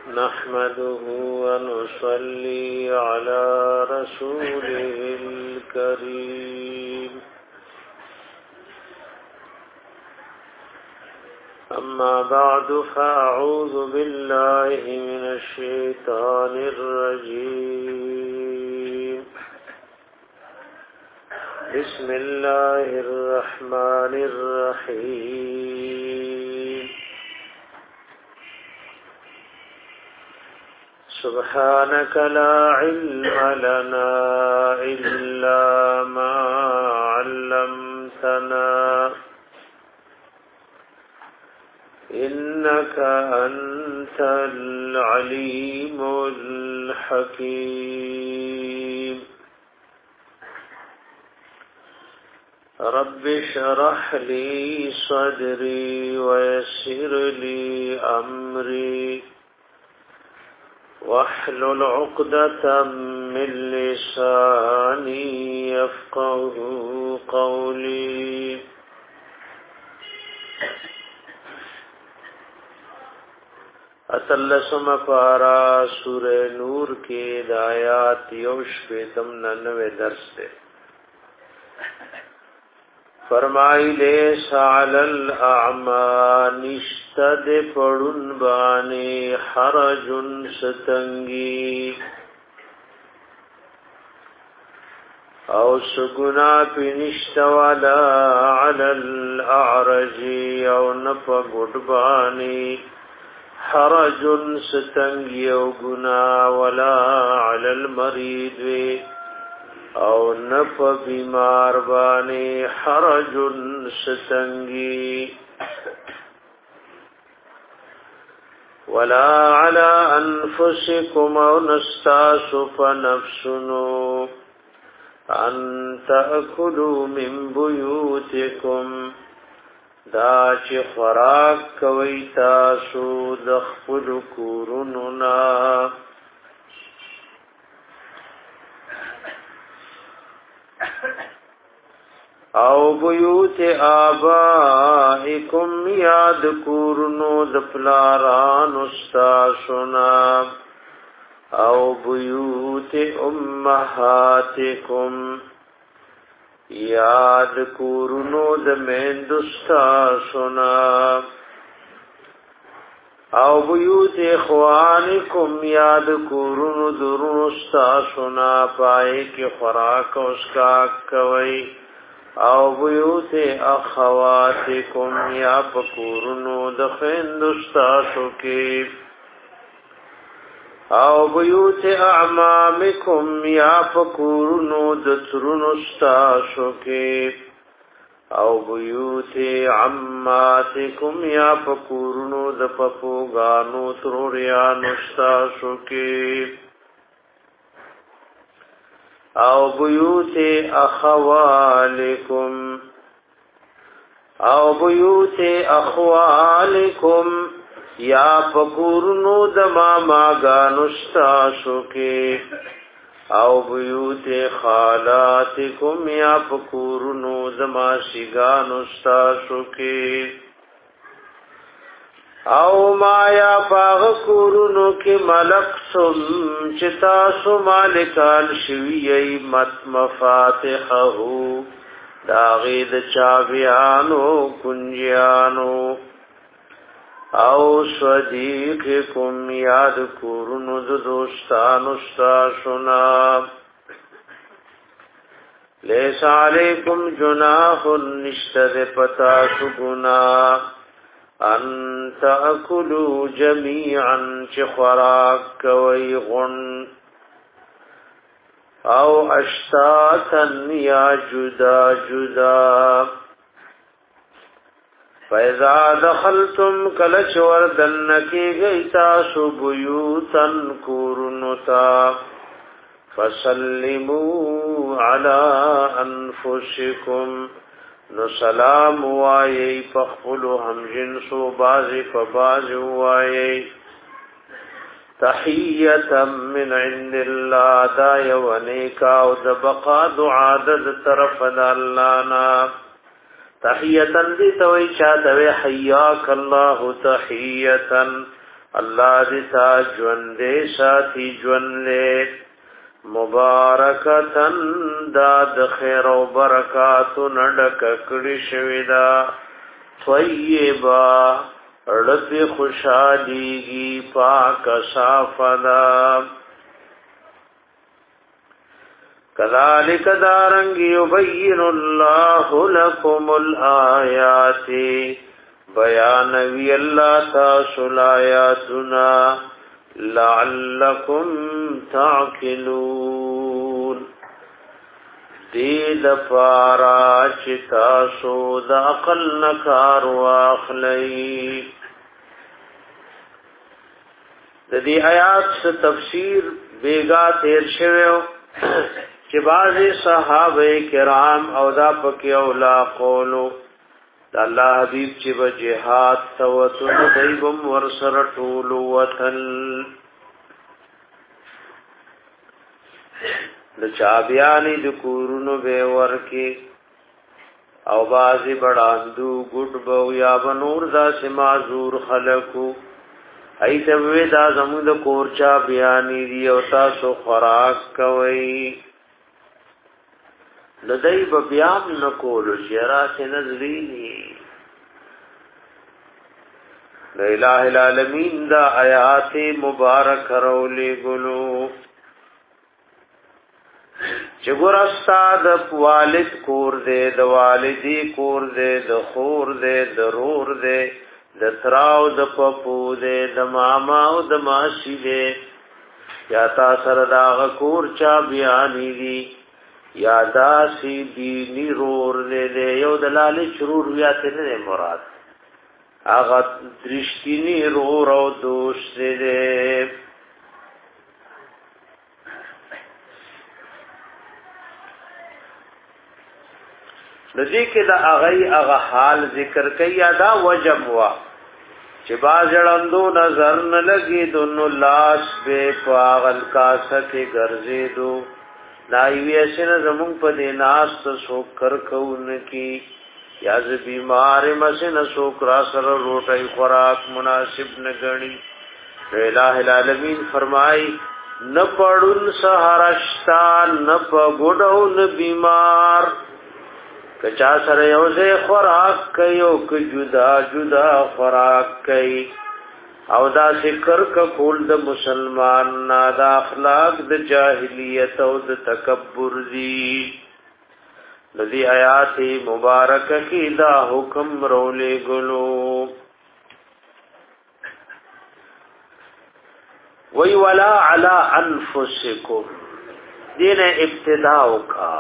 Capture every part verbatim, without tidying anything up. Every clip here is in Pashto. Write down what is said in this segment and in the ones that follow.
نحمده ونصلي على رسوله الكريم أما بعد فأعوذ بالله من الشيطان الرجيم بسم الله الرحمن الرحيم سبحانك لا علم لنا إلا ما علمتنا إنك أنت العليم الحكيم رب اشرح لي صدري ويسر لي أمري واحلل عقدة من لساني يفقه قولي اتلسم پارا سورہ نور کی دایات یوش پیتم ننوے درس دے فرمائی لیس علی الاعمى نشتد پڑن بانے حرجن ستنگی او سگنا پی نشتوالا علی الاعرجی او نپا گڑبانی حرجن ستنگی او گنا ولا علی المرید او نف بیمار بانی حرجن ستنگی ولا علی انفسکم او نستاسو فنفسنو ان تأکلوا من بیوتکم دا چې خوراک کوي تاسو د خپل کورونو نا او بیوت آبائکم یاد کورونو د پلاران استاسو نا او بیوت امهاتکم یاد کورونو د میندستا سنا او بیوت اخوانکم یاد کورونو درنستا سنا پائے کی خوراک اسکاک کوئی او بیوت اخواتکم یا پکورونو د خیندستا سکی او بیوت اعمامکم یا پکورنو د ترونو ستاسو کې او بیوت عماتکم یا پکورنو د پپوګانو تروریانو ستاسو کې او بیوت اخوالکم او بیوت اخوالکم یا پکورنو د ماما گانوستاسو کې او بیوت خالاتکم یا پکورنو د ماسی گانوستاسو کې او ما یا پاغ کورنو کې ملکتم چتاسو مالکان شوی مت مفاتحه داغید چاویانو کنجیانو او صدیقکم یاد کورنو د دوستانو استاسونا لیس علیکم جناح نشتد پتاسو گنا ان تأکلوا جمیعا چه خوراک کوئی غن او اشتاتا یا جدا جدا فَإِذَا دَخَلْتُمْ كَلَچْ وَرْدَنَّكِ گَيْتَاسُ بُيُوتًا كُورُنُتَا فَسَلِّمُوا عَلَىٰ أَنفُسِكُمْ نُسَلَامُ وَآيَيْ فَخْفُلُ هَمْجِنْسُ بَازِ فَبَازِ وَآيَيْ تَحِيَّةً مِّنْ عِنْدِ اللَّهِ دَا يَوَنِيكَا وَدَبَقَا دُعَادَدْ طَرَفَ دَاللَّانَا تحیتن دی توی چا دوی حیاک اللہ تحیتن الله دې تا ژوندې ساتي ژوندې مبارکتن دا د خیر او برکاتو نډک کړي شوی دا طیبا رب خوشاليږي پاک صافدا کذالک دارنگ یبین اللہ لکم الآیات بیانوی اللہ تاسل آیاتنا لعلکم تعقلون دید پارا چتاسو دا عقل نکار واخلی دی آیات سے تفسیر بیگا تیر شویو چې بعضی صحابه کرام او دا پکې اولا قولو د الله حبیب چې به جهاد توتن دیبم ورسره ټول وتل د چابیانی د کورونو به ورکی او بعضی بڑاندو ګډ بو یا بنور دا سمازور خلقو ایته وې دا زموږ د کور چابیانی دی او تاسو خوراک کوي لدی بیان نکولو شیرا سے نظرینی لا الہ العالمین دا آیات مبارک رولی گلو چگور استاد والد کور دے د والدی کور دے د خور دے د رور دے د تراو د پپو دے د ماما او د ماسی دے یا تا سره دا کور چا بیانی دی یادا سی دینی رور دے دے یو دلالی چرور ویاتی ندے مراد آغا درشتینی رور او دوست دے دے ندی که دا آغای آغا حال ذکر کئی یادا وجب وا چه بازرندو نظر نلگی دونو لاس بے پاغل کاسا کے گرزے دو نایوی اسنه زمون په دیناس ته سو کر کون کی یا ز بیمار مسنه سو کرا سره روټي خوراک مناسب نه غني الہ العالمین فرمای نه پړون سهارشتا نه پګړو نه بیمار کچا سره یو ځای خوراک کوي او ک جدا جدا خوراک کوي او دا ذکر کا کول د مسلمان نا دا اخلاق د جاہلیت او د تکبر دی لذي آیات مبارک کی دا حکم رولے گلو وی ولا علی انفسکم دین ابتداء کا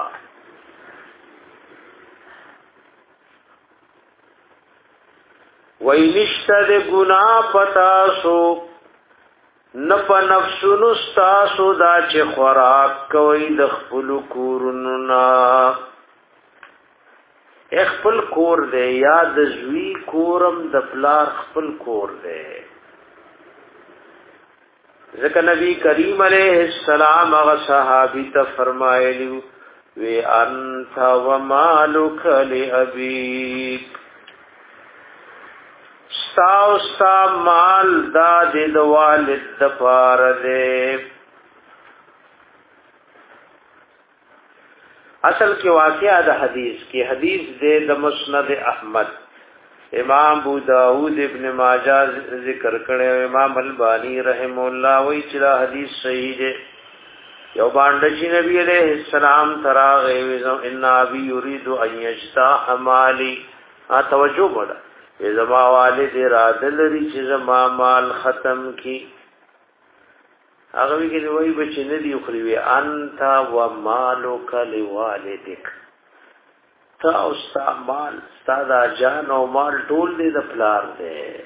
وی نشتا دے گناہ پتاسو نپا نفسونو ستاسو دا چه خوراک کوئی دخپلو کورنونا اخپل کور دے یا دزوی کورم دپلار خپل کور دے ذکر نبی کریم علیہ السلام اغا صحابی تا فرمائلیو وی انتا ومالک لعبیک ستا ستا مال دا دې د والد د پار دې اصل کې واقعا د حدیث کې حدیث دې د مسند احمد امام ابو داود ابن ماجه ذکر کړي امام البانی رحم الله وی چې دا حدیث صحیح دی یو باندې چې نبی عليه السلام تراغه ان ابي يريد ان يجتاح مالي ا توجه ولا زما والد اراده لري چې زما مال ختم کی هغه وی وی بچی نه دی خو وی انت و مالک لوالدک تا او ستا مال ستا جان او مال ټول دې د پلار دې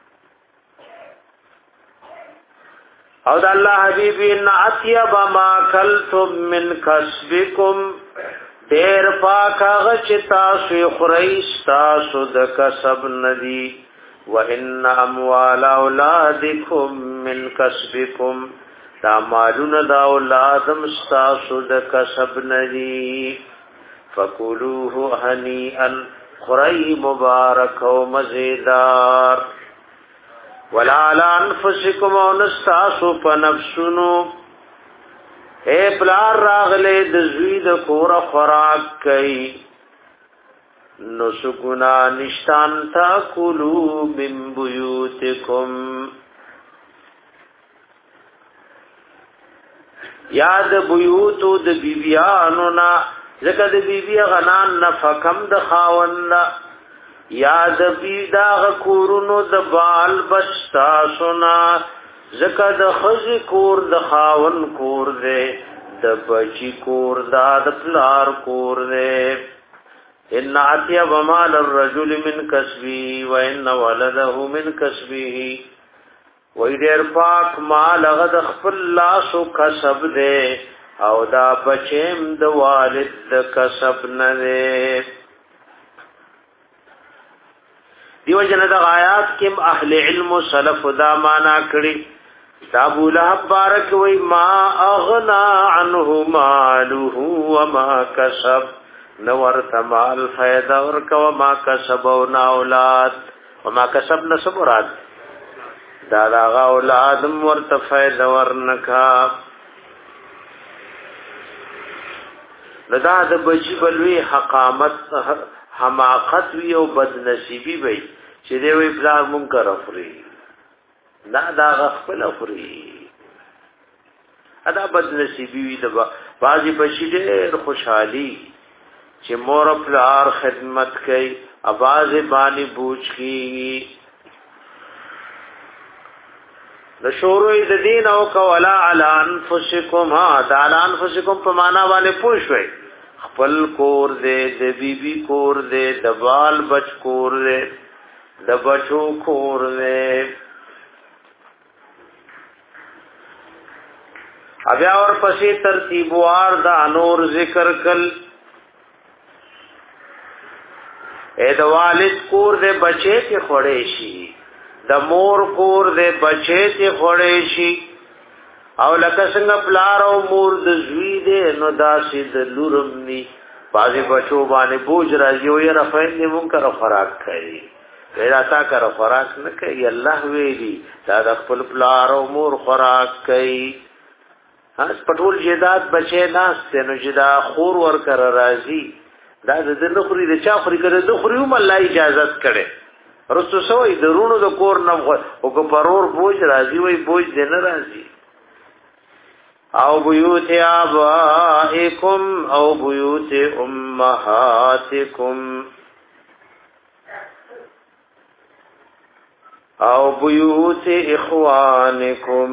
او د الله حبیب ان اطيب ما کلتم من کسبکم دیر پاک آغا چه تاسو خریش تاسو د کسب ندی و ان اموال اولادکم من کسبکم دا مالون دا اولادم تاسو د کسب ندی فکلوه هنیئا خری مبارک و مزیدار ولا علی انفسکم او نستاسو په نفسونو اے پلار راغله د زوی د کور خوراک کوي نو سکونا نشتان تاکلو من بیوتکم یاد بیوتو د بیبیانو نا زکه د بیبی غنان نفکم د خاون یاد بی داغ کورونو د بال بستا سنا زکه د خز کور د خاون کور دے د بچی کور دا د پلار کور دے ان عطیا ومال الرجل من کسبه وان ولده من کسبه وای ډیر پاک مال هغه د خپل لاسو کسب دے او دا بچیم د والد د کسب نه دے دیو جن د آیات کې اهل علم و سلف دا معنا کړي دا ابو لهب بارک وای ما اغنا عنه ماله وما کسب نور تمال فائدہ ورک وما کسب او نا اولاد وما کسب نسبرات دا دا اولاد ورته فائدہ ورنکا لدا د بچی بلوی حقامت حماقت وی او بد نصیبی وی چې دی وی پلار منکر افری نه دا غفل افری ادا بد نصیبی وی د بازی بچی ډېر خوشحالی چې مور پلار خدمت کوي اواز باندې بوج کی د شورو د دین او کولا علی انفسکم ها د علی انفسکم په معنا باندې پوښوي خپل کور دې د بیبي کور دې د بال بچ کور دې د بچو کور دې بیا اور پسې ترتیب وار د انور ذکر کل اې د والد کور دې بچي کې خړې شي د مور کور دې بچي کې خړې شي او لکه څنګه پلار او مور د زوی دې نو داسې د لورم ني بازي بچو باندې بوج راځي او یې رفعین دې منکر خوراک کوي پیدا تا کر خوراک نه کوي الله ویلي دا د خپل پلار او مور خوراک کوي اس پټول جیدات بچي ناس ته نو جدا خور ور کر راځي دا د نخري د چا خوري کړي د خوري هم الله اجازه کړي رسو سوې درونو د کور نه او کو پرور بوج راځي وای بوج دې نه راځي او بیوت آبائکم او بیوت امہاتکم او بیوت اخوانکم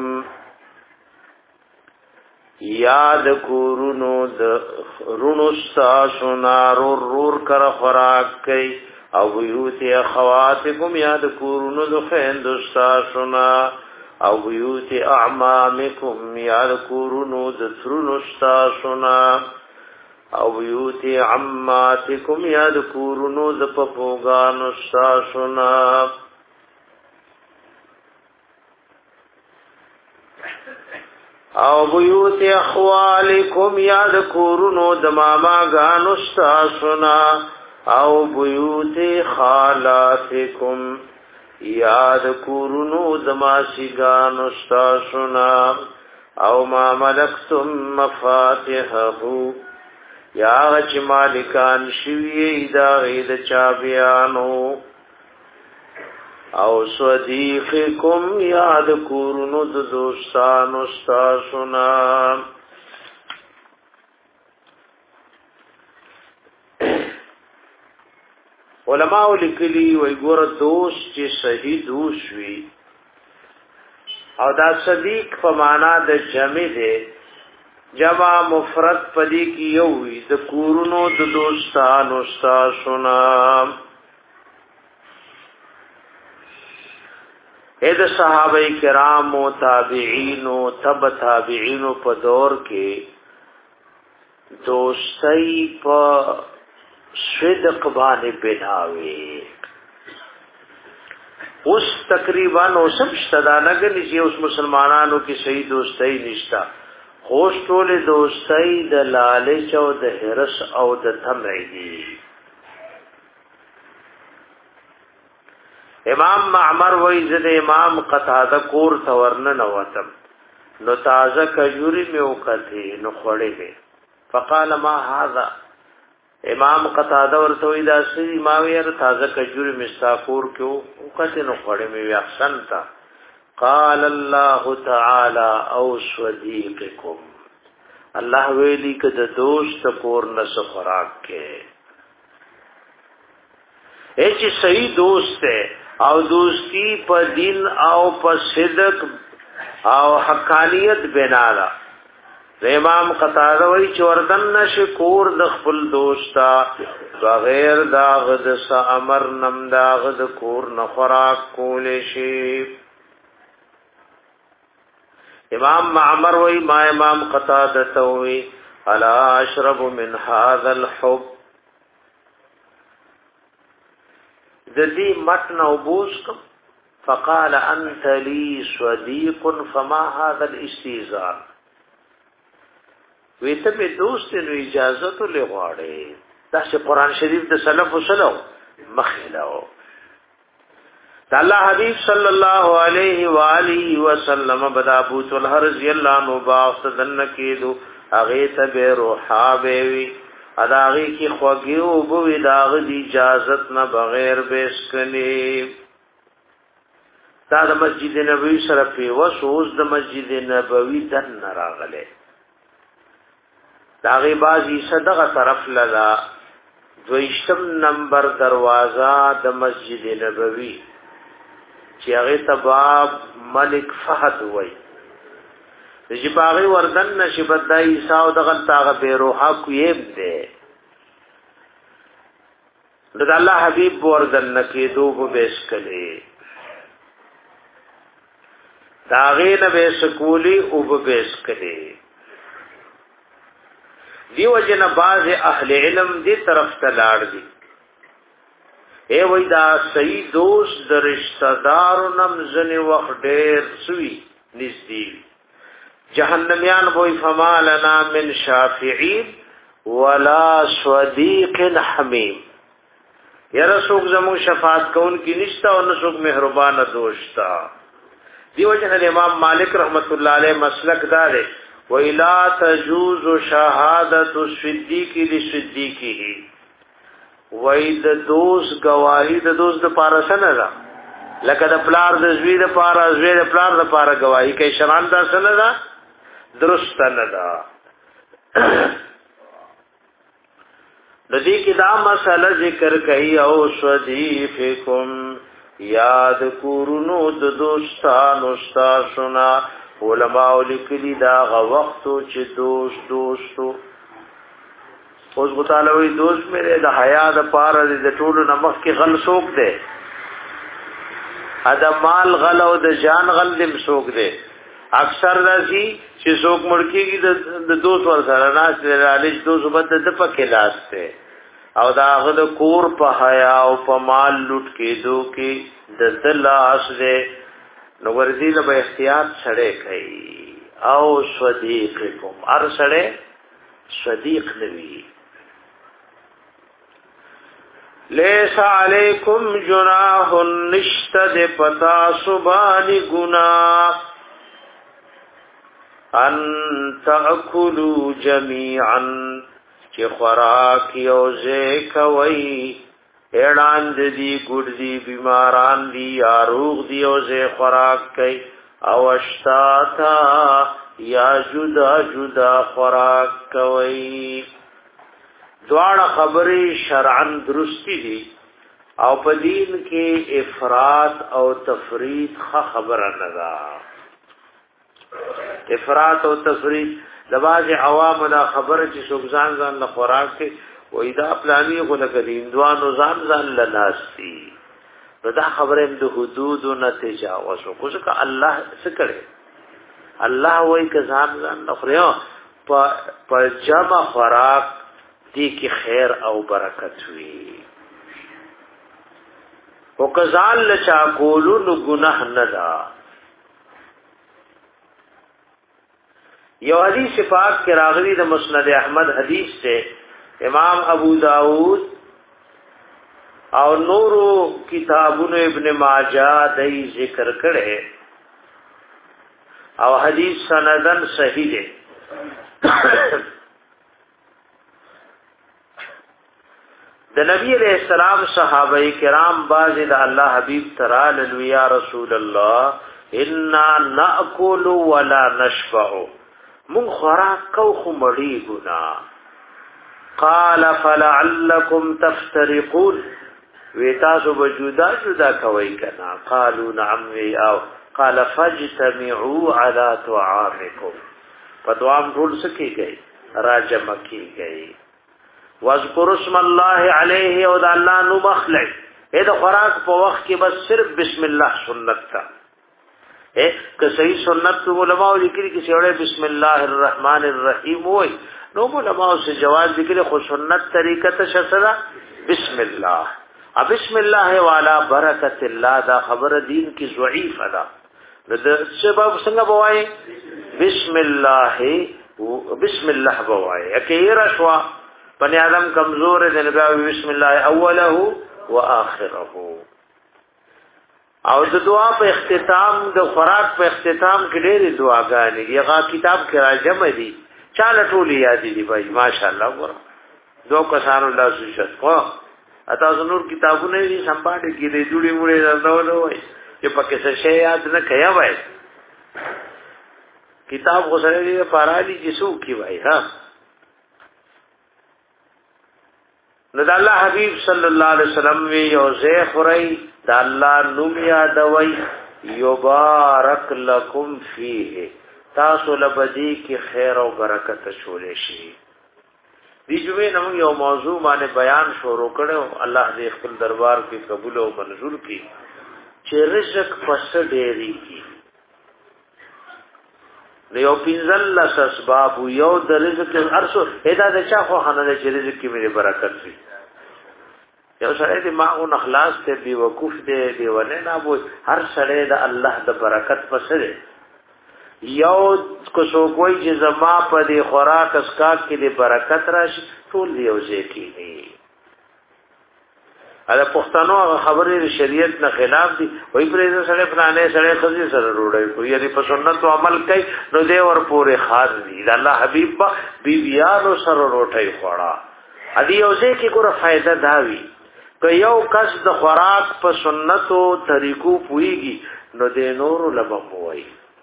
یاد کورونو د رونو ساسو نارور رور کر خوراک کئی او بیوت اخواتکم یاد کورونو د خویندو ساسو نا او بیوت اعمامکم یاد کورونو د ترونو ساسو نا او بیوت عماتکم یاد کورونو د پپوگانو ساسو نا او بیوت اخوالکم یاد کورونو د ماما گانو ساسو نا او بیوت خالاتکم یاد کورونو دماسیگان استاسونا او ما ملکتم مفاتحہو یا غچ مالکان شوی دا غید چابیانو او صدیقکم یاد کورونو د دوستان استاسونا علماء لیکلی وی ګور دوست چې صحیح دوست وي او دا صدیق په معنا د جمع دی جمع مفرد پدې کې یو وي د کورونو د دوستانو استاسونا اې د صحابه کرام او تابعین او تبع تابعین په دور کې دوستۍ په صدق باندې بناوي اوس تقریبا نو سب شتدانګ نشي اوس مسلمانانو کې صحیح دوستۍ نشتا خوش ټول دوستۍ د لالچ او د هرس او د طمع دي امام معمر وای زه د امام قتاده کور تورن نوتم نو تازه کجوري مې وکړې نو خړې مې فقال ما هذا امام قتاده ورته وای دا سړي ما ویل تازه کجوري مستافور کیو وکړې نو خړې مې احسن تا قال الله تعالی او صدیقکم الله ویلی که د دوست کور نس خوراک کې اې چې صحیح دوست ہے او دوستی په دین او په صدق او حقانیت بنا ده امام قتاده وی چې وردن نشکور د خپل دوستا بغیر دا غد س امر نم دا غد کور نه خوراک کول شي امام معمر وی ما امام قتاده توي الا اشرب من هذا الحب ذی متن او بوسکم فقال انت لي صديق فما هذا الاستئذان ویته به دوست نو اجازه ته لغواړي دا چې قران شریف د سلف وسلو مخلاو دا الله حبیب صلی الله علیه و آله وسلم بدا ابو طلحه رضی الله عنه باستدن کېدو هغه ته به روحا وی اداغي کی خوږیو بو داغ دی اجازت نه بغیر بیسکنی دا د مسجد نبوی سره په وسوس د مسجد نبوی دن راغله داغي بازی صدقه طرف للا دویشتم نمبر دروازه د مسجد نبوی چې هغه تباب ملک فهد وای چې باغی وردن نشبت د عیسی او دغه تاغه بیروها کویب ده د الله حبیب وردن کې دوه بیس کړي داغه نه بیس کولی او بیس کړي دیو جن باز اهل علم دې طرف ته لاړ دي اے وای دا صحیح دوست د رشتہ دارو نم زنی وخت ډیر سوی نږدې جهنميان وای فما لنا من شافعين ولا صديق حميم یا رسول زمو شفاعت کون کی نشتا او نسوک مهربان دوستا دیو جن امام مالک رحمت الله علیه مسلک دار ویلا تجوز شهادت الصدیق لصدیقه وای د دوست گواہی د دوست د پاره سره ده لکه د پلار د زوی د پاره زوی د پلار د پاره گواہی کوي شران دا سره ده درست نه ده د دې کې دا مسله ذکر کوي او صدیقکم یاد کورونو د دوستانو استاسنا علماء لیکلي دا غ وختو چې دوست دوستو اوس غتاله وی دوست مې د حیا د پاره د ټولو نمخ کې غل سوق دی ادا مال غل او د جان غل دم سوق دی اکثر راځي چې سوق مړکیږي د دوست ور سره ناس لري دوست بد د پکې لاسته او دا غد کور په حیا او په مال لوټ کېدو کې د دلاس دې نو ورزي له احتیاط سره کوي او صدیقکم ار سره صدیق نوی لیس علیکم جناح نشتد پتا سبانی گناہ ان تأکلوا جمیعا چی خوراک یوزے کوئی ایڑان دی گڑ دی بیماران دی آروغ دی یوزے خوراک کئی اوشتاتا یا جدا جدا خوراک کوي دواړه خبرې شرعاً درستی دي او په دین کې افراط او تفریط ښه خبره نه ده افراط او تفریط د باز عوام دا خبره چې څوک ځان ځان له خوراک کې وای دا پلاني غو نه کوي اندوانو ځان ځان لناسي نو دا خبره د حدود نه تجاوز کو ځکه الله څه کړي الله وای کزان ځان نخریو په جمع خوراک دې کې خیر او برکت وي او کزان لچا کولو نو گناہ نه دا یو حدیث پاک کې راغلی د مسند احمد حدیث سے امام ابو داود او نورو کتابونو ابن ماجه دای ذکر کړي او حدیث سندن صحیح دی د نبی علیہ السلام صحابه کرام باز د الله حبیب ترال یا رسول الله انا ناکل ولا نشبع من خوراک کو خو مړی ګنا قال فلعلكم تفترقون ویتاسو بجودا جدا کوي کنا قالوا نعم او قال فاجتمعوا على طعامكم فدوام ټول سکی گئی راجم کی گئی واذکر اسم الله علیه او د الله نو مخلع اې د خوراک په وخت کې بس صرف بسم الله سنت تا اے که صحیح سنت علماء لیکلي کې سیوړې بسم الله الرحمن الرحیم وای نو علماء سے جواز لیکلي خو سنت طریقه ته شسرا بسم الله ا بسم الله والا برکت الله دا خبر دین کی ضعیف ادا د سبب څنګه بوای بسم الله بسم الله بوای اکیرا شوا بنی آدم کمزور ہے دنگاوی بسم اللہ اوله و آخره او د دعا په اختتام د خوراک په اختتام کې ډېرې دعاګانې یغه کتاب کې راجم دي چاله ټولې یاد دي بھائی ماشاءالله ور دو کسان الله سوشت کو اته نور کتابونه دي سمپاټ کې دې جوړې وړې راځول وای چې پکې څه شی یاد نه کیا وای کتاب غوسره دې پارالي جسو کی وای ها نو د الله حبیب صلی الله علیه وسلم وی یو زه خوري د الله نوم یادوي یبارک لکم فیه تاسو لبدی کی خیر او برکت شولې شي دی جمعې نو یو موضوع باندې بیان شروع کړو الله دې خپل دربار کې قبول او منظور کړي چې رزق پس ډېری کی یو پینځل لس اسباب یو د رزق ارسو ادا د چا خو خنه د رزق کې مې برکت وي یو سره دې ماغون اخلاص ته دی وقوف دې دی ونه نه بو هر سره د الله د برکت پسره یو کو سو کوئی چې زما په دې خوراک اسکا کې دې برکت راشي ټول یو ځکه دی دا پښتنو خبرې شریعت نه خلاف دي وای پرې سره پرانه سره خزي سره روړی کوي یعنی په سنت عمل کوي نو دې ور پورې خاص دي الله حبيب با بیبيانو سره روټي خوړه ادي یو ځکه ګوره فائدہ داوي که یو کس د خوراک په سنتو طریقو پويږي نو دې نور لبموي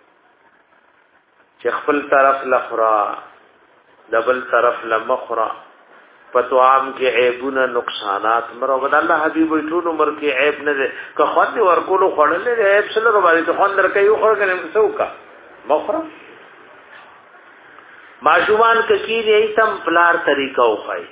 چې خپل طرف لخرا دبل طرف لمخرا پتو عام کې عیبونه نقصانات مرو بد الله حبیب ټول عمر کې عیب نه ده که خو دې ورکولو خړلې عیب سره باندې ته خون درکې یو خړ کنه څوکا مخره ماجومان کې کې ایتم پلار طریقو خای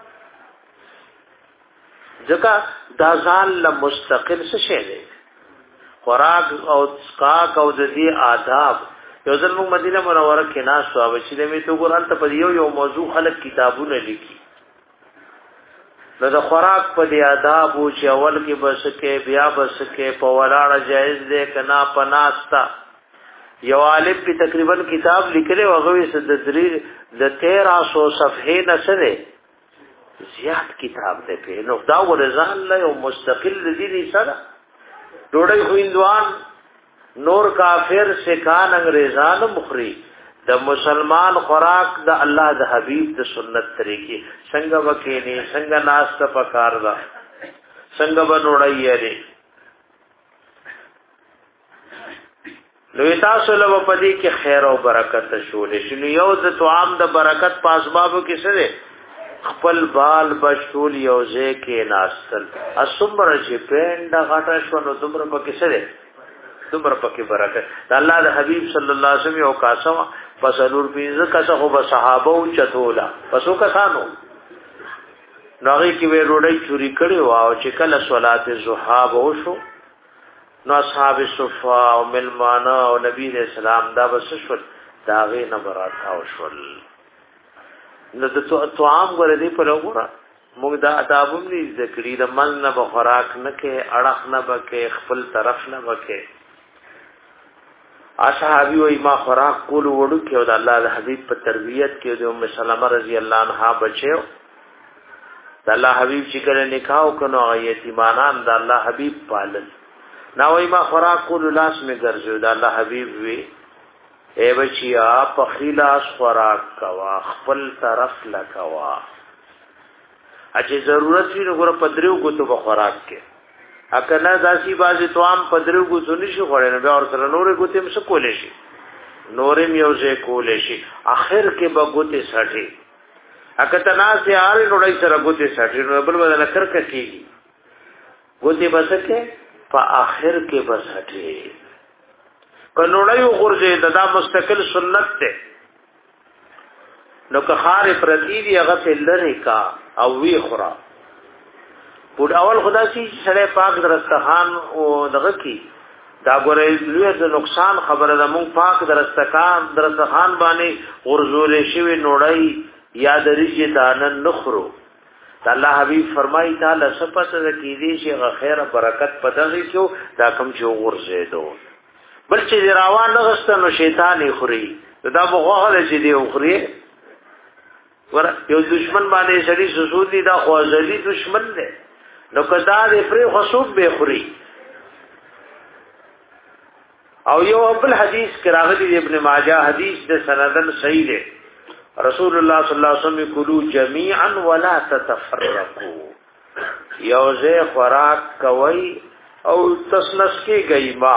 ځکه دا ځان له مستقل څه شي دی خوراک او اسقاق او د دې آداب یو ځل موږ مدینه منوره کې ناس او چې دې تو قرآن ته په یو یو موضوع خلک کتابونه لیکي نو د خوراک په دی آداب او چې اول کې بس کې بیا بس کې په ولاړه جایز دی کنا پناستا یو عالم په تقریبا کتاب لیکلی وغوي د درې د تیرہ سو صفحې نه سره زیات کتاب دی په نو دا ورزان له یو مستقل دي سره ډوړی خويندوان نور کافر سکان انګريزان مخري د مسلمان خوراک د الله د حبيب د سنت طریقې څنګه وکینی څنګه ناس ته پکار دا څنګه بنوړی یې نو تاسو له په دې کې خیر او برکت شولې شنو یو د توام د برکت په اسبابو کې سره خپل بال بشول یو ځکه ناستل اسمر چې پند غټه شو نو دمر په کې سره دمر په کې برکت الله د حبيب صلی الله علیه وسلم او قاسم پسلور پینځه کسه خو به صحابه او چتولا پسو کسانو ناغي کې وې روړی چوری کړي او چې کله صلات الضحى وشو نو اصحاب صفا او ملمانا او نبی رسول الله دا بس شول داغه نه براته او شول نو د تو عام غره دی په لګورا موږ دا ادابم نه ذکرې د من نه بخراک نه کې اڑخ نه بکې خپل طرف نه بکې اصحابي وای ما خوراک کول وړو کې او د الله د حبيب په تربيت کې د ام سلمہ رضی الله عنها بچو د الله حبيب چې کله نکاح وکړو هغه یتیمانان د الله حبيب پالل نو ما خوراک کول لاس می ګرځو د الله حبيب وی اے بچیا په خلاص خوراک کوا خپل طرف لکوا اچې ضرورت وی نو ګره پدریو کو ته خوراک کې اکنه داسي بازي توام پدریو کو څه نشي خوړل نو اور سره نورې ګوتې هم څه کولې شي نورې میوزه کولې شي اخر کې به ګوتې ساټي اکته ناس یې آل نوړی سره ګوتې ساټي نو بل بدل کر کېږي ګوتې بسکه په اخر کې بسټي کنوړیو غرزه دا مستقل سنت ده نو که خار پرتی دی هغه په لری کا او وی خورا په اول خدا سي سره پاک درستخان او دغه کی دا ګورې لوی د نقصان خبره ده مونږ پاک درستخان درستخان باندې غرزول شوی نوړی یا درې دانن نخرو الله حبیب فرمایي تعالی صفات د کی دي چې خیر برکت پدغه کیو دا کم چې غرزه دو بل چې روان نغسته نو شیطان یې خوري دا بغوغه چې دی خوري ور یو دشمن باندې سړي سسودي دا خوازلي دشمن دی نو کدا دې پرې خصوب به خوري او یو بل حدیث کې راغلی ابن ماجه حدیث د سندن صحیح دی رسول الله صلی الله علیه وسلم کلوا جميعا ولا تتفرقوا یوزه خوراک کوي او تسنس کې گئی ما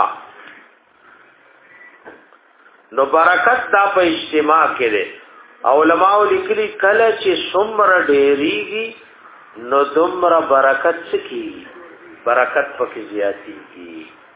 نو برکت دا په اجتماع کې ده علماء لیکلي کله چې څومره ډېریږي نو دومره برکت سکی برکت پکې زیاتېږي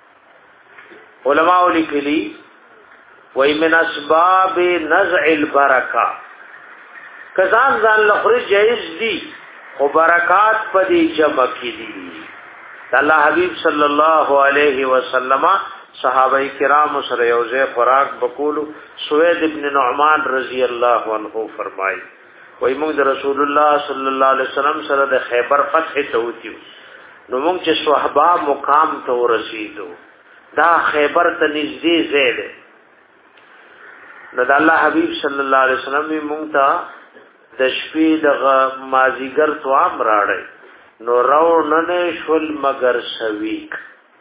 علماء لیکلي وای من اسباب نزع البرکه کزان ځان لخر جایز دي او برکات په دې جمع کې دي الله حبیب صلی الله علیه وسلم صحابه کرام سره یوځه خوراک بکولو سوید ابن نعمان رضی الله عنه فرمای وای موږ د رسول الله صلی الله علیه وسلم سره د خیبر فتح ته وتیو نو موږ چې صحابه مقام ته ورسیدو دا خیبر ته نږدې ځای دی نو د الله حبیب صلی الله علیه وسلم موږ ته د شپې د مازیګر توام راړی نو راو نه شول مگر سویک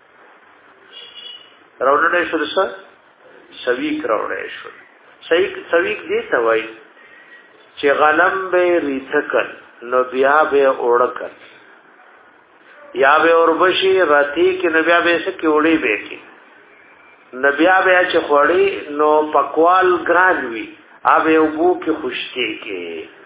راوړل شو څه سویک راوړل شو سویک سویک دې ته وای چې غنم به ریثکل نو بیا به اوړکل یا به اوربشي راتی کې نو بیا به څه کې وړي به کې نبیا بیا چې خوړی نو پکوال ګران وی اوبه وبو کې خوشتي کې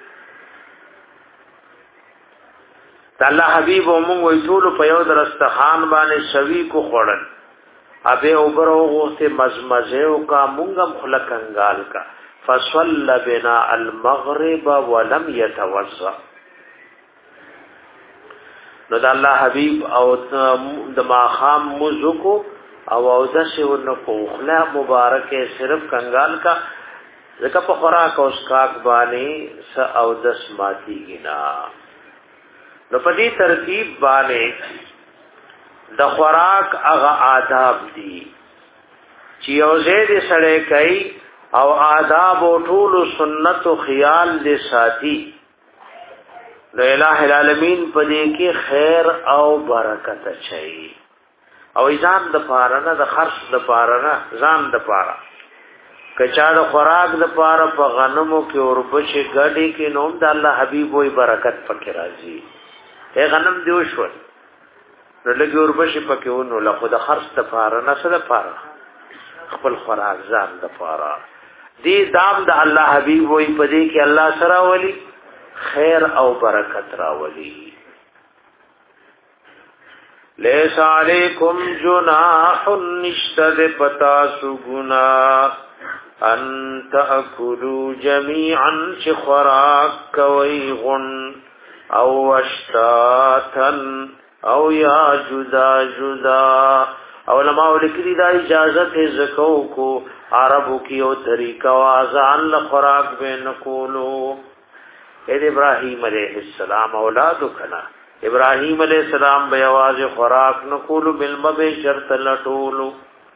الله حبیب موږ وې ټول په یو درستخان باندې شوی کو خوړل ابه وبرو غوسه مزمزه او کا مونږم خلقنګال کا فصل بنا المغرب ولم يتوضا نو د الله حبیب او د ماخام مزکو او او د شورن په خلا مبارکه صرف کنګال کا ځکه په خوراک او اسکاک باندې س او دس ماتي گنا نو په دې ترتیب باندې د خوراک هغه آداب دي چې یو زید سره کوي او آداب او ټول سنت او خیال دې ساتي نو الٰه العالمین په دې کې خیر او برکت اچي او ځان د پاره نه د خرڅ د پاره نه ځان د پاره کچا د خوراک د پاره په غنمو کې اور بچي ګډي کې نوم د الله حبيب وي برکت پکې راځي اے غنم دیو شو نو لګي اور بچي پکې ونه له خود خرڅ د پاره نه سره پاره خپل خوراک ځان د پاره دې دام د الله حبيب وي په دې کې الله سره ولي خیر او برکت راولي لیس علیکم جناح نشتد پتا سگنا ان تأکلوا جمیعا چی خوراک کوئی غن او اشتاتن او یا جدا جدا علماء لکلی دا اجازت زکو کو عربو کی او طریقہ وازان لخوراک بین کولو اید ابراہیم علیہ السلام اولادو کنا ابراہیم علیہ السلام بے آواز خوراک نکولو بالمبے شرط لٹولو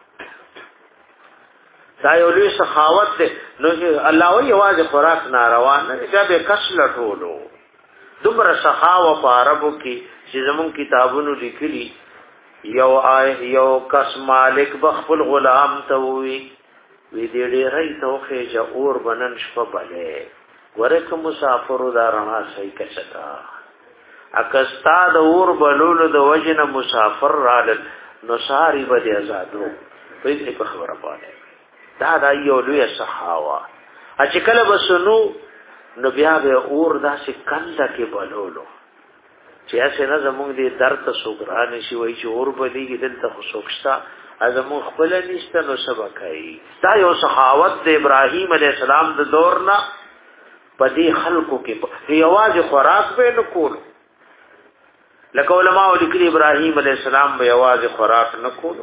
دایولی سخاوت دے نو اللہ وی آواز خوراک ناروان جب کس لٹولو دومره سخاوه په عربو کې چې زمون کتابونو لیکلي یو آی یو کس مالک بخل غلام ته وی وی دې ډېرې توخه چې اور بنن شپه بلې ورکه مسافر دارنا صحیح کچتا اکستا د اور بلولو د وجنه مسافر رال نو ساری به آزادو په دې په خبره باندې دا دا یو لوی سخاوه چې کله بسنو نو بیا به اور داسې کنده کې بلولو چې اسه نه زمونږ دې درد سوګران شي وای چې اور بلیږي دلته خو سوکشتا ازمو خپل نشته نو سبقای دا یو سخاوت د ابراهیم علی السلام د دور نه پدې خلقو کې یواز خوراک به نه کول لکه علماء لیکلي ابراهیم علی السلام به یواز خوراک نه کولو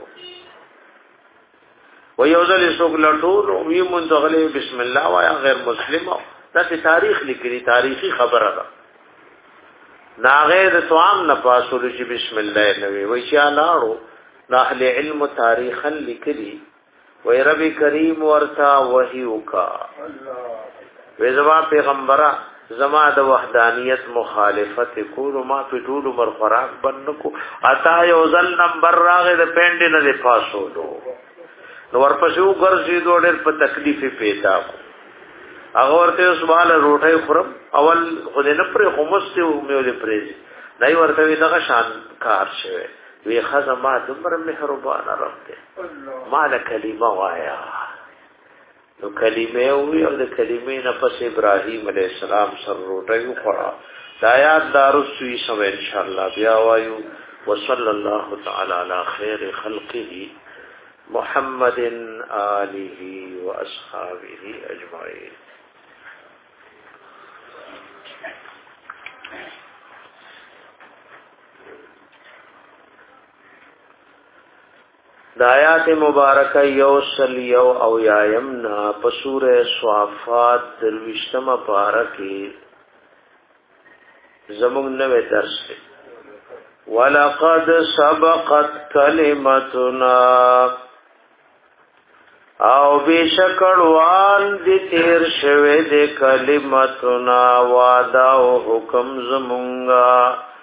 و یوزل سوق لټول او وی منځغله بسم الله وایا غیر مسلم دا تاریخ لیکلي تاریخي خبره ده ناغه د توام نه پاسول چې بسم الله نوي وای چې لاړو اهل علم تاریخا لیکلي وای رب کریم ورتا وحی وکا وې زما پیغمبره زما د وحدانیت مخالفت کول ما په ټول عمر خوراک بنکو اتا یو ځل نمبر راغې د پېنډ نه دی پاسولو نو ورپسې وګرځي دوړل په تکلیف پیدا کو هغه ورته سبحان روټي خورم اول خو دې نه پر خمسته مې ولې پرېږي دای ورته وی دغه شان کار شوی وی خزما دمر مهربان رب دې مال کلمه وایا نو کلمه وی او د کلمې نه پس ابراهیم علیه السلام سر روټي خورا دایات دارسوی سم ان شاء الله بیا وایو وصلی الله تعالی علی خیر خلقه محمد آله واصحابه اجمعین. د آیات مبارکه یو سل یو او یایمنا په سوره صافات درویشتمه پارکه زموږ نوې درس دی ولقد سبقت کلمتنا او بشکړوان دي تیر شوه د کلمتنا وعده او حکم زمونږه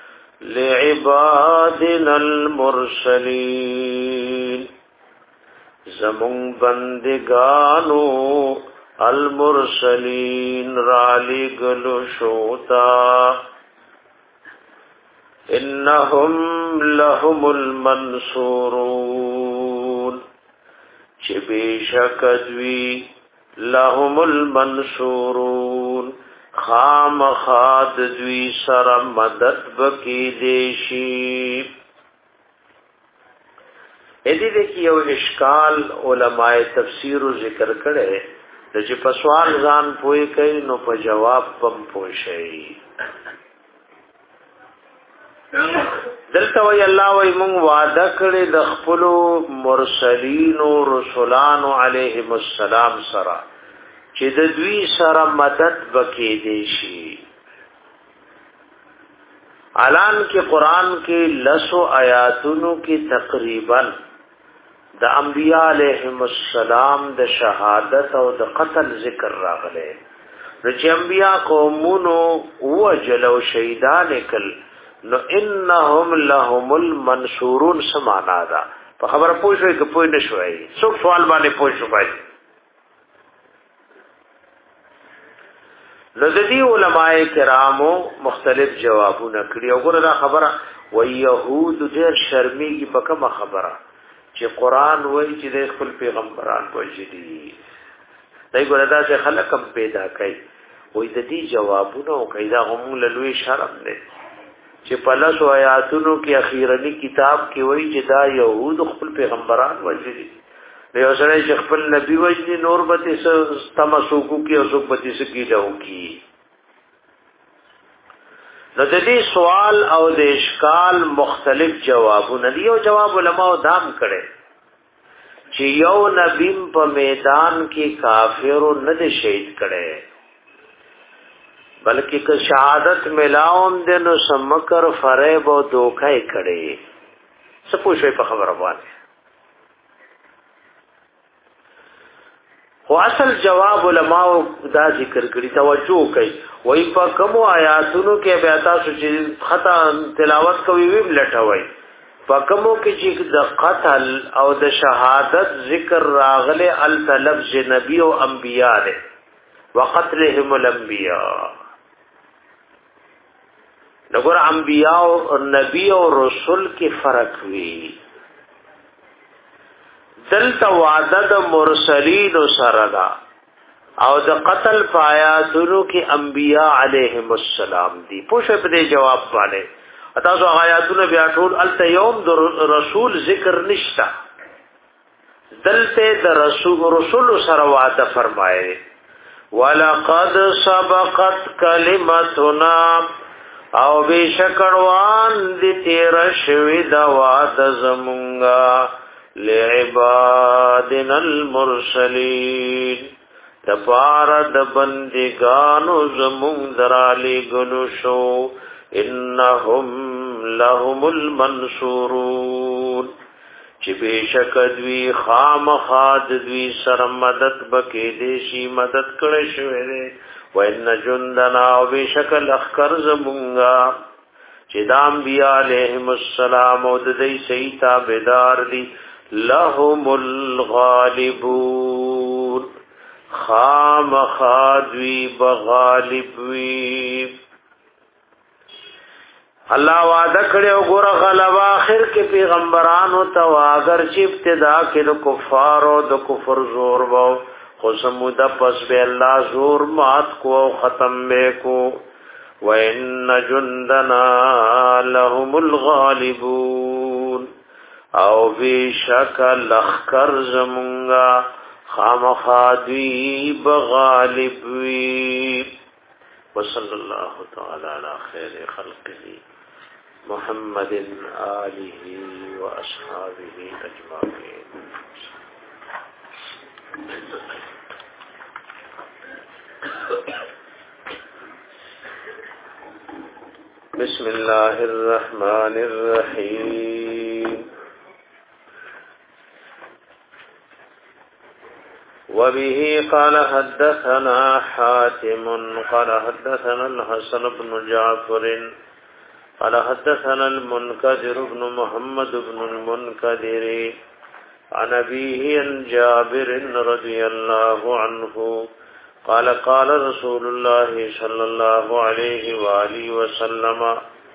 لعبادنا المرسلین زمون بندگانو المرسلین رالی گلو شوتا انهم لهم المنصورون چه بیشکدوی لهم المنصورون خام خاد دوی سر مدد بکی دیشی. ایدی دیکی یو اشکال علماء تفسیر ذکر کرے چې په سوال ځان پوي کوي نو په جواب پم پوښي. دلته وی الله وی مونږ وعده کړی د خپل مرسلین او رسولان علیهم السلام سره چې د دوی سره مدد وکړي دي شي. اعلان کې قران کې لسو آیاتونو کې تقریبا د انبیاء علیهم السلام د شهادت او د قتل ذکر راغله. چې انبیاء قومونو وجل او شهیدان کل نو انهم لهم المنصورون سمانا دا په خبره پوښوي که پوښ نه شوي څوک سوال باندې پوښوي. لذي علماء کرامو مختلف جوابونه کړی او ګوره دا خبره و يهود ډېر شرمېږي په کومه خبره چې قران وایي چې د خپل پیغمبران وجدي دای ګوره دا چې خلک هم پیدا کوي وې د دې جوابونه او کیدا هم له لوی شرم دی چې په لاسو آیاتونو کې اخیرنی کتاب کې وایي چې دا يهود خپل پیغمبران وجدي یو سره چې خپل نبی وجدي نور به تمسوکو کې او څوک به تاسو کې ډاو کی. نو د دې سوال او د اشکال مختلف جوابونه دی. یو جواب علماء دام کړي چې یو نبی په میدان کې کافر نه دي شهید کړي بلکې که شهادت ملاوم دي نو سمکر فریب او دوکای کړي. څه پوښي په خبره باندې او اصل جواب علماء دا ذکر کړي توجه کوي وای په کوم آیاتونو کې بیا تاسو چې خطا تلاوت کوي ویم لټوي په کوم کې چې د قتل او د شهادت ذکر راغله ال لفظ نبی او انبیاء له وقتلهم الانبیاء نګور انبیاء او نبی او رسول کې فرق وی دلته وعده د مرسلین سره دا او د قتل پایاتونو کې انبیاء علیهم السلام دي پوښه په دې جواب باندې تاسو آیاتونه بیا ټول الته یوم د رسول ذکر نشتا دلته د رسول رسول سره وعده فرمایي ولقد سبقت کلمتنا او بشکروان دي تیر شوی دا وعده زمونږه لعبادنا المرسلین تفار د بندگانو زمون درالی گلو شو انهم لهم المنصورون چی بیشک دوی خام خاد دوی سر مدد بکی دیشی مدد کڑشوی دے و ان جندنا و بیشک لخکر زمونگا چی دام بیا علیہم السلام و دی سیتا بیدار دی لهم الغالبون خام خادوی بغالب وی الله وعده کړو ګور غلبا اخر کې پیغمبرانو ته اگر چې ابتدا کې د کفار او د کفر زور وو خو سمودا پس به الله زور مات کو او ختم به کو وان جندنا لهم الغالبون او بیشک لخکر زمونگا خامخادوی بغالب وی وصلی اللہ تعالی علی خیر خلقه محمد آلہ و اصحابہ اجمعین بسم اللہ الرحمن الرحیم وبه قال حدثنا حاتم قال حدثنا الحسن بن جعفر قال حدثنا المنكدر بن محمد بن المنكدر عن أبيه عن جابر رضي الله عنه قال قال رسول الله صلى الله عليه وآله وسلم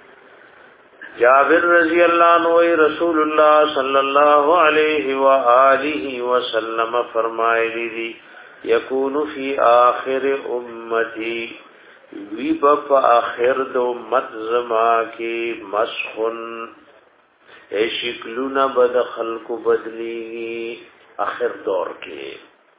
جابر رضی اللہ عنہ و رسول اللہ صلی اللہ علیہ وآلہ وسلم فرمائے دی یکون فی آخر امتی وی بپ آخر دو امت زما کی مسخن اے شکلونا بد خلق بدلی آخر دور کے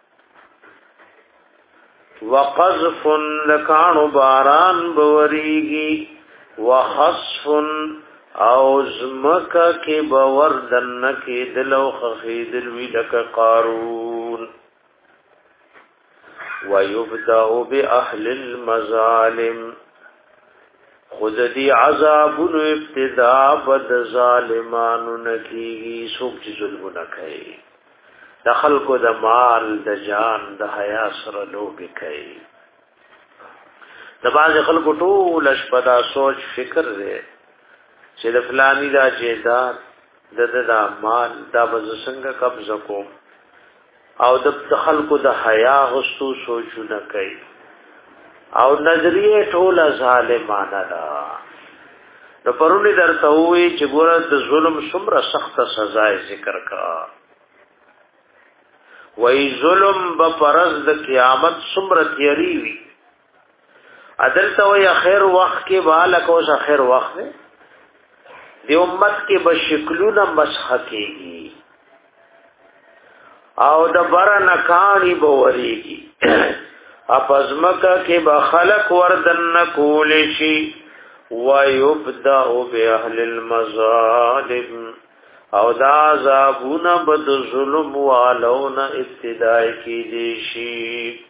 وقذف لکانو باران بوریگی وخصف او زمکا کی باوردن کی دلو خخیدل وی لک قارون ویبدأ بأهل المظالم خود دی عذابن ابتداء بد ظالمانو نکیگی سوک چی ظلم نکی دخل کو د مال د جان د حیا سره لوبي کوي د باز خلکو ټول شپدا سوچ فکر دی چې د فلانی دا جیدار د د مال دا بز څنګه قبضه کوم او د خلکو د حیا غستو سوچونه کوي او نظریه ټول ظالمانه ده د پرونی درته وی چې ګوره د ظلم څومره سخت سزا ذکر کا وای ظلم به پرز د قیامت څومره تیری وی عدل ته وای اخر وخت کې بالا کو اخر وخت دی امت کې به شکلونه مسخ کېږي او د بر نکانی به وریږي اپزمکه کې به خلق وردن کول شي ويبدأ باهل المظالم او دا عذابونه بد ظلم والون ابتداء کی دیشی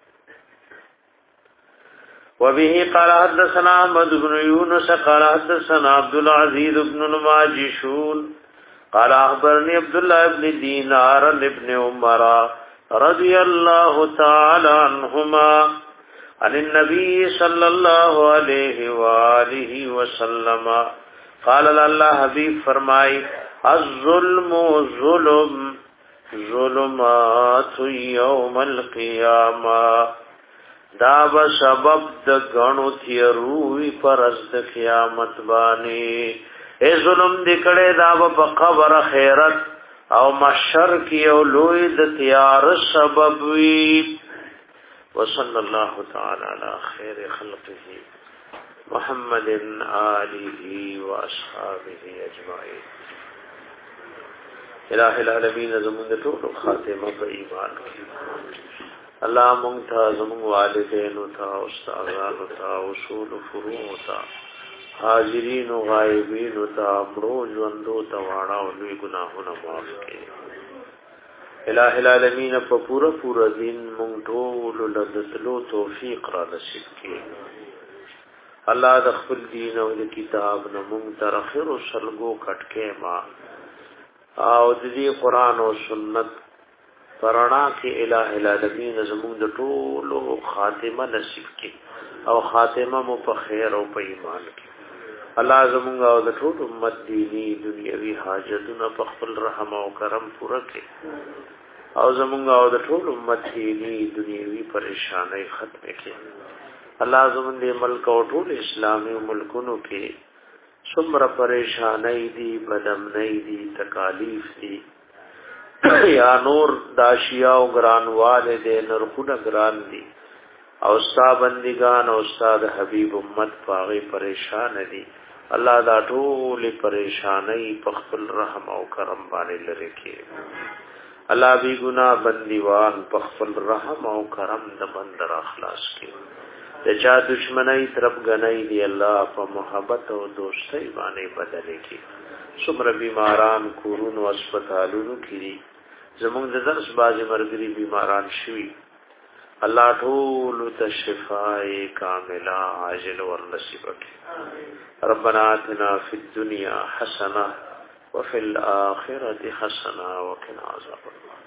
وبه قال حدثنا احمد بن يونس قال حدثنا عبد العزيز بن الماجشون قال اخبرني عبد الله بن دينار بن عمر رضي الله تعالى عنهما عن النبي صلى الله عليه وآله وسلم قال الله حبیب فرمائی الظلم ظلم ظلمات یوم القیامه دا به سبب د غنو تیروي پر از د قیامت باندې ای ظلم دکړه دا په قبر خیرت او محشر کې او لوی د تیار سبب وي وصلی الله تعالی علی خیر خلقه محمد آله و اصحابه اجمعین الہ العالمین زمون ټول خاتمه په ایمان الله مونږ ته زموږ والدین او ته استادان او ته اصول فروع او ته حاضرین او غایبین او ته امرو ژوندو ته واړه او لوی ګناهونه معاف کړي الہ العالمین په پورا پورا دین مونږ ټول لدتلو توفیق را نصیب کړي الله د خپل دین او د کتاب نه مونږ تر اخر سلګو کټکه ما او د دې قران او سنت پرانا کې الہ العالمین زموږ د ټولو خاتمه نصیب کړي او خاتمه مو په خیر او په ایمان کې الله زموږ او د ټول امت دینی دنیوي حاجتونه په خپل رحم او کرم پوره کړي او زموږ او د ټول امت دینی دنیوي پریشانای ختم کړي الله زموږ د ملک او ټول اسلامي ملکونو کې څومره پریشانای دي بدامنۍ دي تکالیف دي یا نور داشیا او ګرانواله دې نرخونه ګران دي او استاد بندگان او استاد حبیب امت پاغه پریشان دي الله دا ټول پریشانای په خپل رحم او کرم باندې لری کې الله بی ګنا بندیوان په خپل رحم او کرم د بندر اخلاص کې د چا دشمنی طرف غنۍ دی الله په محبت او دوستۍ باندې بدل کې څومره بیماران کورونو هسپتالونو کې زمونږ د درس باز مرګري بیماران شوي الله ټول ته شفاء کامله عاجل ور نصیب کړي ربنا آتنا فی الدنيا حسنه وفي الاخره حسنه وقنا عذاب النار